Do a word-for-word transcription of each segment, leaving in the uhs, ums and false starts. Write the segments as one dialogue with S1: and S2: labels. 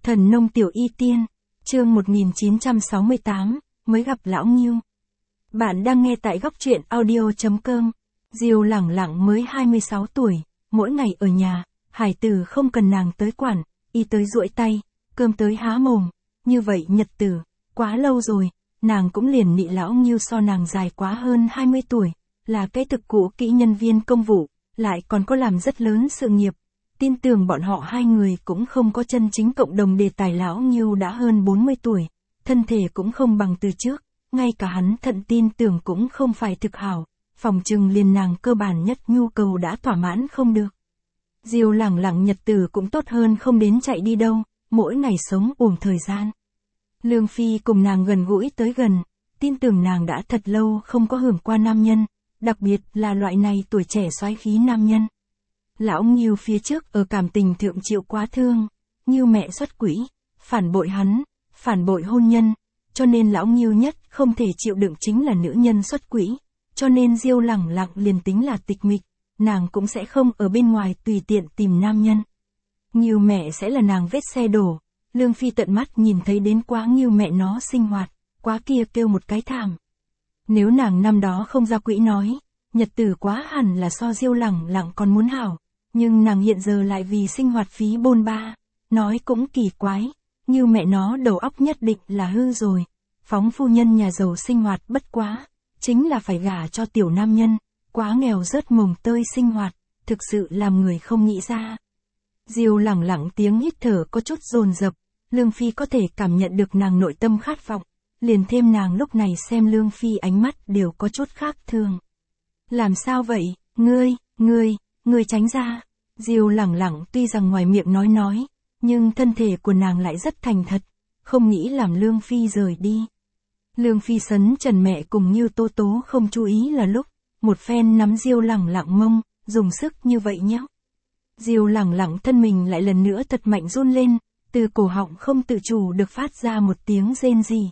S1: Thần nông tiểu y tiên, chương một nghìn chín trăm sáu mươi tám, mới gặp lão Ngưu. Bạn đang nghe tại góc truyện audio chấm com. Diêu lẳng lặng mới hai mươi sáu tuổi, mỗi ngày ở nhà, hải tử không cần nàng tới quản, y tới duỗi tay, cơm tới há mồm, như vậy nhật tử, quá lâu rồi, nàng cũng liền nị lão Ngưu so nàng dài quá hơn hai mươi tuổi, là cái thực cũ kỹ nhân viên công vụ, lại còn có làm rất lớn sự nghiệp. Tin tưởng bọn họ hai người cũng không có chân chính cộng đồng đề tài. Lão Ngưu đã hơn bốn mươi tuổi, thân thể cũng không bằng từ trước, ngay cả hắn thận tin tưởng cũng không phải thực hảo, phòng trừng liền nàng cơ bản nhất nhu cầu đã thỏa mãn không được. Diêu lẳng lặng nhật tử cũng tốt hơn không đến chạy đi đâu, mỗi ngày sống ùm thời gian. Lương Phi cùng nàng gần gũi tới gần, tin tưởng nàng đã thật lâu không có hưởng qua nam nhân, đặc biệt là loại này tuổi trẻ soái khí nam nhân. Lão Ngưu phía trước ở cảm tình thượng chịu quá thương, Ngưu mẹ xuất quỹ, phản bội hắn, phản bội hôn nhân, cho nên lão Ngưu nhất không thể chịu đựng chính là nữ nhân xuất quỹ, cho nên Diêu lẳng lặng liền tính là tịch mịch, nàng cũng sẽ không ở bên ngoài tùy tiện tìm nam nhân. Ngưu mẹ sẽ là nàng vết xe đổ, Lương Phi tận mắt nhìn thấy đến quá Ngưu mẹ nó sinh hoạt, quá kia kêu một cái thảm. Nếu nàng năm đó không ra quỹ nói, nhật tử quá hẳn là so Diêu lẳng lặng còn muốn hảo. Nhưng nàng hiện giờ lại vì sinh hoạt phí bôn ba, nói cũng kỳ quái, như mẹ nó đầu óc nhất định là hư rồi, phóng phu nhân nhà giàu sinh hoạt bất quá, chính là phải gả cho tiểu nam nhân, quá nghèo rớt mồng tơi sinh hoạt, thực sự làm người không nghĩ ra. Diêu lẳng lặng tiếng hít thở có chút dồn dập, Lương Phi có thể cảm nhận được nàng nội tâm khát vọng, liền thêm nàng lúc này xem Lương Phi ánh mắt đều có chút khác thường. Làm sao vậy, ngươi, ngươi... Người tránh ra. Diêu lẳng lặng tuy rằng ngoài miệng nói nói, nhưng thân thể của nàng lại rất thành thật, không nghĩ làm Lương Phi rời đi. Lương Phi sấn Trần mẹ cùng Ngưu Tố Tố không chú ý là lúc, một phen nắm Diêu lẳng lặng mông, dùng sức như vậy nhé. Diêu lẳng lặng thân mình lại lần nữa thật mạnh run lên, từ cổ họng không tự chủ được phát ra một tiếng rên rỉ.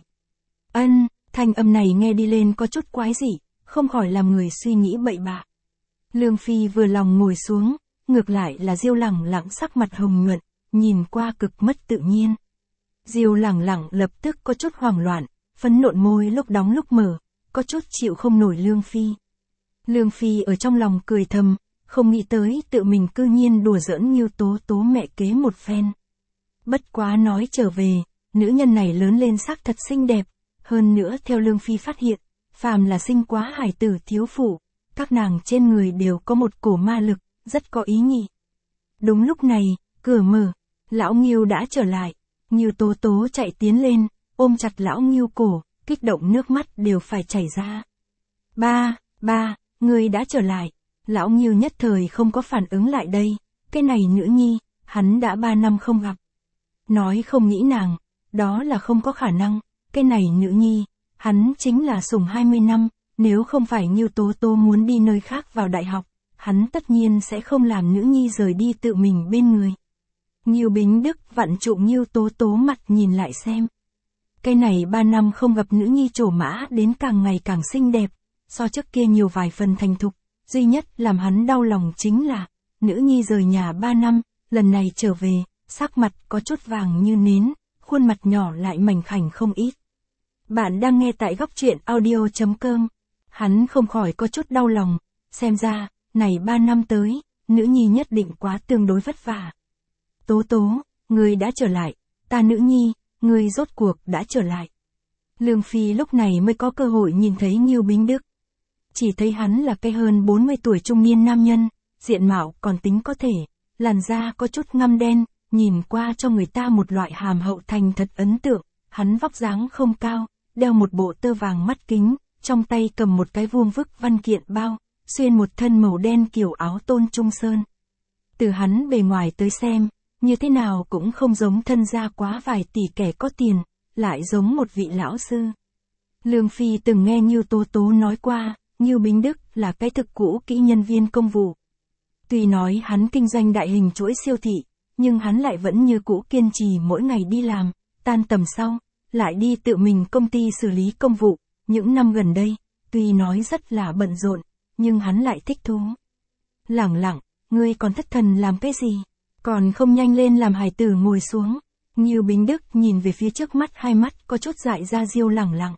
S1: Ân, thanh âm này nghe đi lên có chút quái dị, không khỏi làm người suy nghĩ bậy bạ. Lương Phi vừa lòng ngồi xuống, ngược lại là Diêu lẳng lặng sắc mặt hồng nhuận, nhìn qua cực mất tự nhiên. Diêu lẳng lặng lập tức có chút hoảng loạn, phấn nộn môi lúc đóng lúc mở, có chút chịu không nổi Lương Phi. Lương Phi ở trong lòng cười thầm, không nghĩ tới tự mình cư nhiên đùa giỡn Ngưu Tố Tố mẹ kế một phen. Bất quá nói trở về, nữ nhân này lớn lên sắc thật xinh đẹp, hơn nữa theo Lương Phi phát hiện, phàm là sinh quá hải tử thiếu phụ, các nàng trên người đều có một cổ ma lực, rất có ý nhị. Đúng lúc này, cửa mở, lão Ngưu đã trở lại, Ngưu Tố Tố chạy tiến lên, ôm chặt lão Ngưu cổ, kích động nước mắt đều phải chảy ra. Ba, ba, ngươi đã trở lại, lão Ngưu nhất thời không có phản ứng lại đây, cái này nữ nhi, hắn đã ba năm không gặp. Nói không nghĩ nàng, đó là không có khả năng, cái này nữ nhi, hắn chính là sủng hai mươi năm. Nếu không phải Ngưu Tố Tố muốn đi nơi khác vào đại học, hắn tất nhiên sẽ không làm nữ nhi rời đi tự mình bên người. Ngưu Bính Đức vặn trụng Ngưu Tố Tố mặt nhìn lại xem. Cái này ba năm không gặp nữ nhi trổ mã đến càng ngày càng xinh đẹp, so trước kia nhiều vài phần thành thục, duy nhất làm hắn đau lòng chính là, nữ nhi rời nhà ba năm, lần này trở về, sắc mặt có chút vàng như nến, khuôn mặt nhỏ lại mảnh khảnh không ít. Bạn đang nghe tại góc truyện audio chấm com. Hắn không khỏi có chút đau lòng, xem ra, này ba năm tới, nữ nhi nhất định quá tương đối vất vả. Tố Tố, ngươi đã trở lại, ta nữ nhi, ngươi rốt cuộc đã trở lại. Lương Phi lúc này mới có cơ hội nhìn thấy Ngưu Bính Đức. Chỉ thấy hắn là cái hơn bốn mươi tuổi trung niên nam nhân, diện mạo còn tính có thể, làn da có chút ngăm đen, nhìn qua cho người ta một loại hàm hậu thành thật ấn tượng, hắn vóc dáng không cao, đeo một bộ tơ vàng mắt kính. Trong tay cầm một cái vuông vức văn kiện bao, xuyên một thân màu đen kiểu áo tôn trung sơn. Từ hắn bề ngoài tới xem, như thế nào cũng không giống thân gia quá vài tỷ kẻ có tiền, lại giống một vị lão sư. Lương Phi từng nghe Ngưu Tố Tố nói qua, Ngưu Bính Đức là cái thực cũ kỹ nhân viên công vụ. Tuy nói hắn kinh doanh đại hình chuỗi siêu thị, nhưng hắn lại vẫn như cũ kiên trì mỗi ngày đi làm, tan tầm sau, lại đi tự mình công ty xử lý công vụ. Những năm gần đây, tuy nói rất là bận rộn, nhưng hắn lại thích thú. Lẳng lặng, ngươi còn thất thần làm cái gì? Còn không nhanh lên làm hải tử ngồi xuống. Ngưu Bính Đức nhìn về phía trước mắt, hai mắt có chút dại ra. Diêu lẳng lặng.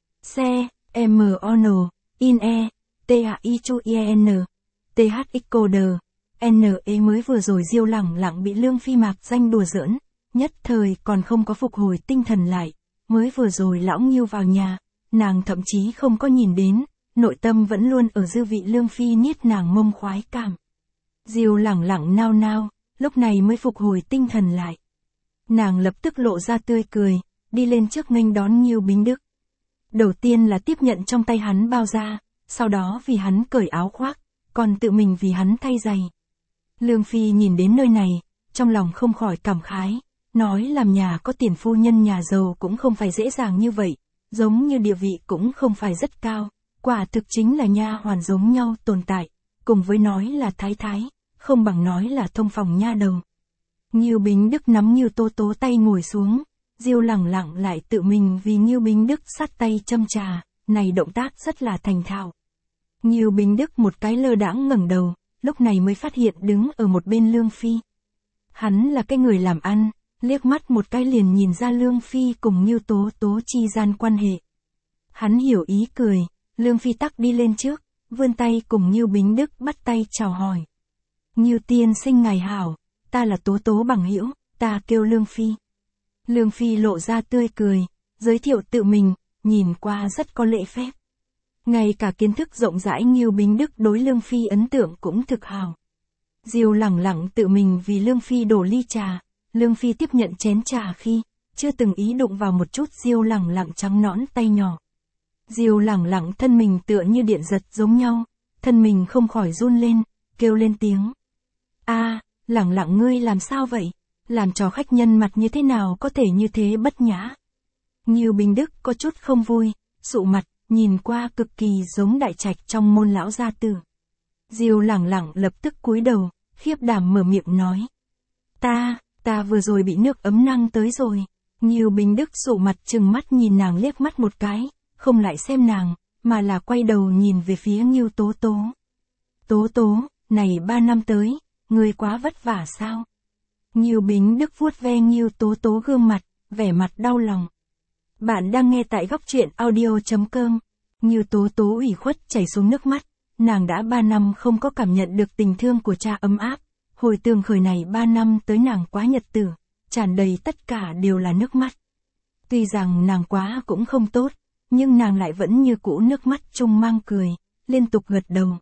S1: Xe, M O N, in E, T A I chu I N, T H X code, N E mới vừa rồi Diêu lẳng lặng bị Lương Phi mạc danh đùa giỡn, nhất thời còn không có phục hồi tinh thần lại, mới vừa rồi lão Ngưu vào nhà, nàng thậm chí không có nhìn đến, nội tâm vẫn luôn ở dư vị Lương Phi niết nàng mông khoái cảm. Diêu lẳng lặng nao nao, lúc này mới phục hồi tinh thần lại. Nàng lập tức lộ ra tươi cười, đi lên trước nghênh đón Ngưu Bính Đức. Đầu tiên là tiếp nhận trong tay hắn bao da, sau đó vì hắn cởi áo khoác, còn tự mình vì hắn thay giày. Lương Phi nhìn đến nơi này, trong lòng không khỏi cảm khái, nói làm nhà có tiền phu nhân nhà giàu cũng không phải dễ dàng như vậy, giống như địa vị cũng không phải rất cao, quả thực chính là nha hoàn giống nhau tồn tại, cùng với nói là thái thái, không bằng nói là thông phòng nha đầu. Ngưu Bính Đức nắm Ngưu Tố Tố tay ngồi xuống, Diêu lẳng lặng lại tự mình vì Ngưu Bính Đức sát tay châm trà, này động tác rất là thành thạo. Ngưu Bính Đức một cái lơ đãng ngẩng đầu, lúc này mới phát hiện đứng ở một bên Lương Phi. Hắn là cái người làm ăn, liếc mắt một cái liền nhìn ra Lương Phi cùng Ngưu Tố Tố chi gian quan hệ. Hắn hiểu ý cười, Lương Phi tắc đi lên trước, vươn tay cùng Ngưu Bính Đức bắt tay chào hỏi. Ngưu tiên sinh ngài hảo, ta là Tố Tố bằng hữu, ta kêu Lương Phi. Lương Phi lộ ra tươi cười, giới thiệu tự mình, nhìn qua rất có lễ phép. Ngay cả kiến thức rộng rãi Ngưu Bính Đức đối Lương Phi ấn tượng cũng thực hào. Diêu lẳng lặng tự mình vì Lương Phi đổ ly trà, Lương Phi tiếp nhận chén trà khi, chưa từng ý đụng vào một chút Diêu lẳng lặng trắng nõn tay nhỏ. Diêu lẳng lặng thân mình tựa như điện giật giống nhau, thân mình không khỏi run lên, kêu lên tiếng. A, lẳng lặng ngươi làm sao vậy? Làm cho khách nhân mặt như thế nào có thể như thế bất nhã? Ngưu Bính Đức có chút không vui, sụ mặt, nhìn qua cực kỳ giống đại trạch trong môn lão gia tử. Diêu lẳng lặng lập tức cúi đầu, khiếp đảm mở miệng nói. Ta, ta vừa rồi bị nước ấm năng tới rồi. Ngưu Bính Đức sụ mặt trừng mắt nhìn nàng liếc mắt một cái, không lại xem nàng, mà là quay đầu nhìn về phía Ngưu Tố Tố. Tố Tố, này ba năm tới, ngươi quá vất vả sao? Ngưu Bính Đức vuốt ve Ngưu Tố Tố gương mặt, vẻ mặt đau lòng. Bạn đang nghe tại góc truyện audio chấm com. Ngưu Tố Tố ủy khuất chảy xuống nước mắt, nàng đã ba năm không có cảm nhận được tình thương của cha ấm áp, hồi tưởng khởi này ba năm tới nàng quá nhật tử, tràn đầy tất cả đều là nước mắt. Tuy rằng nàng quá cũng không tốt, nhưng nàng lại vẫn như cũ nước mắt chung mang cười, liên tục gật đầu.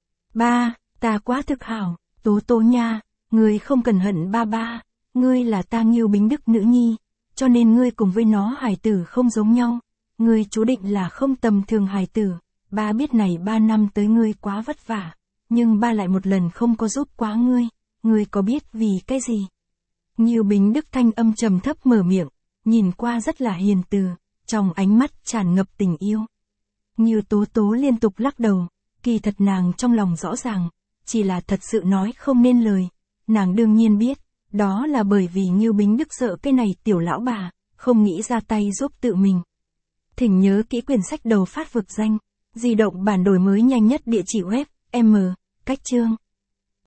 S1: Ba, ta quá thực hảo, Tố Tố nha, ngươi không cần hận ba ba, ngươi là ta Ngưu Bính Đức nữ nhi, cho nên ngươi cùng với nó hài tử không giống nhau, ngươi chú định là không tầm thường hài tử, ba biết này ba năm tới ngươi quá vất vả, nhưng ba lại một lần không có giúp quá ngươi, ngươi có biết vì cái gì? Ngưu Bính Đức thanh âm trầm thấp mở miệng, nhìn qua rất là hiền từ, trong ánh mắt tràn ngập tình yêu. Ngưu Tố Tố liên tục lắc đầu, kỳ thật nàng trong lòng rõ ràng, chỉ là thật sự nói không nên lời, nàng đương nhiên biết, đó là bởi vì Ngưu Bính Đức sợ cái này tiểu lão bà, không nghĩ ra tay giúp tự mình. Thỉnh nhớ kỹ quyển sách đầu phát vực danh, di động bản đổi mới nhanh nhất địa chỉ web, M, cách chương.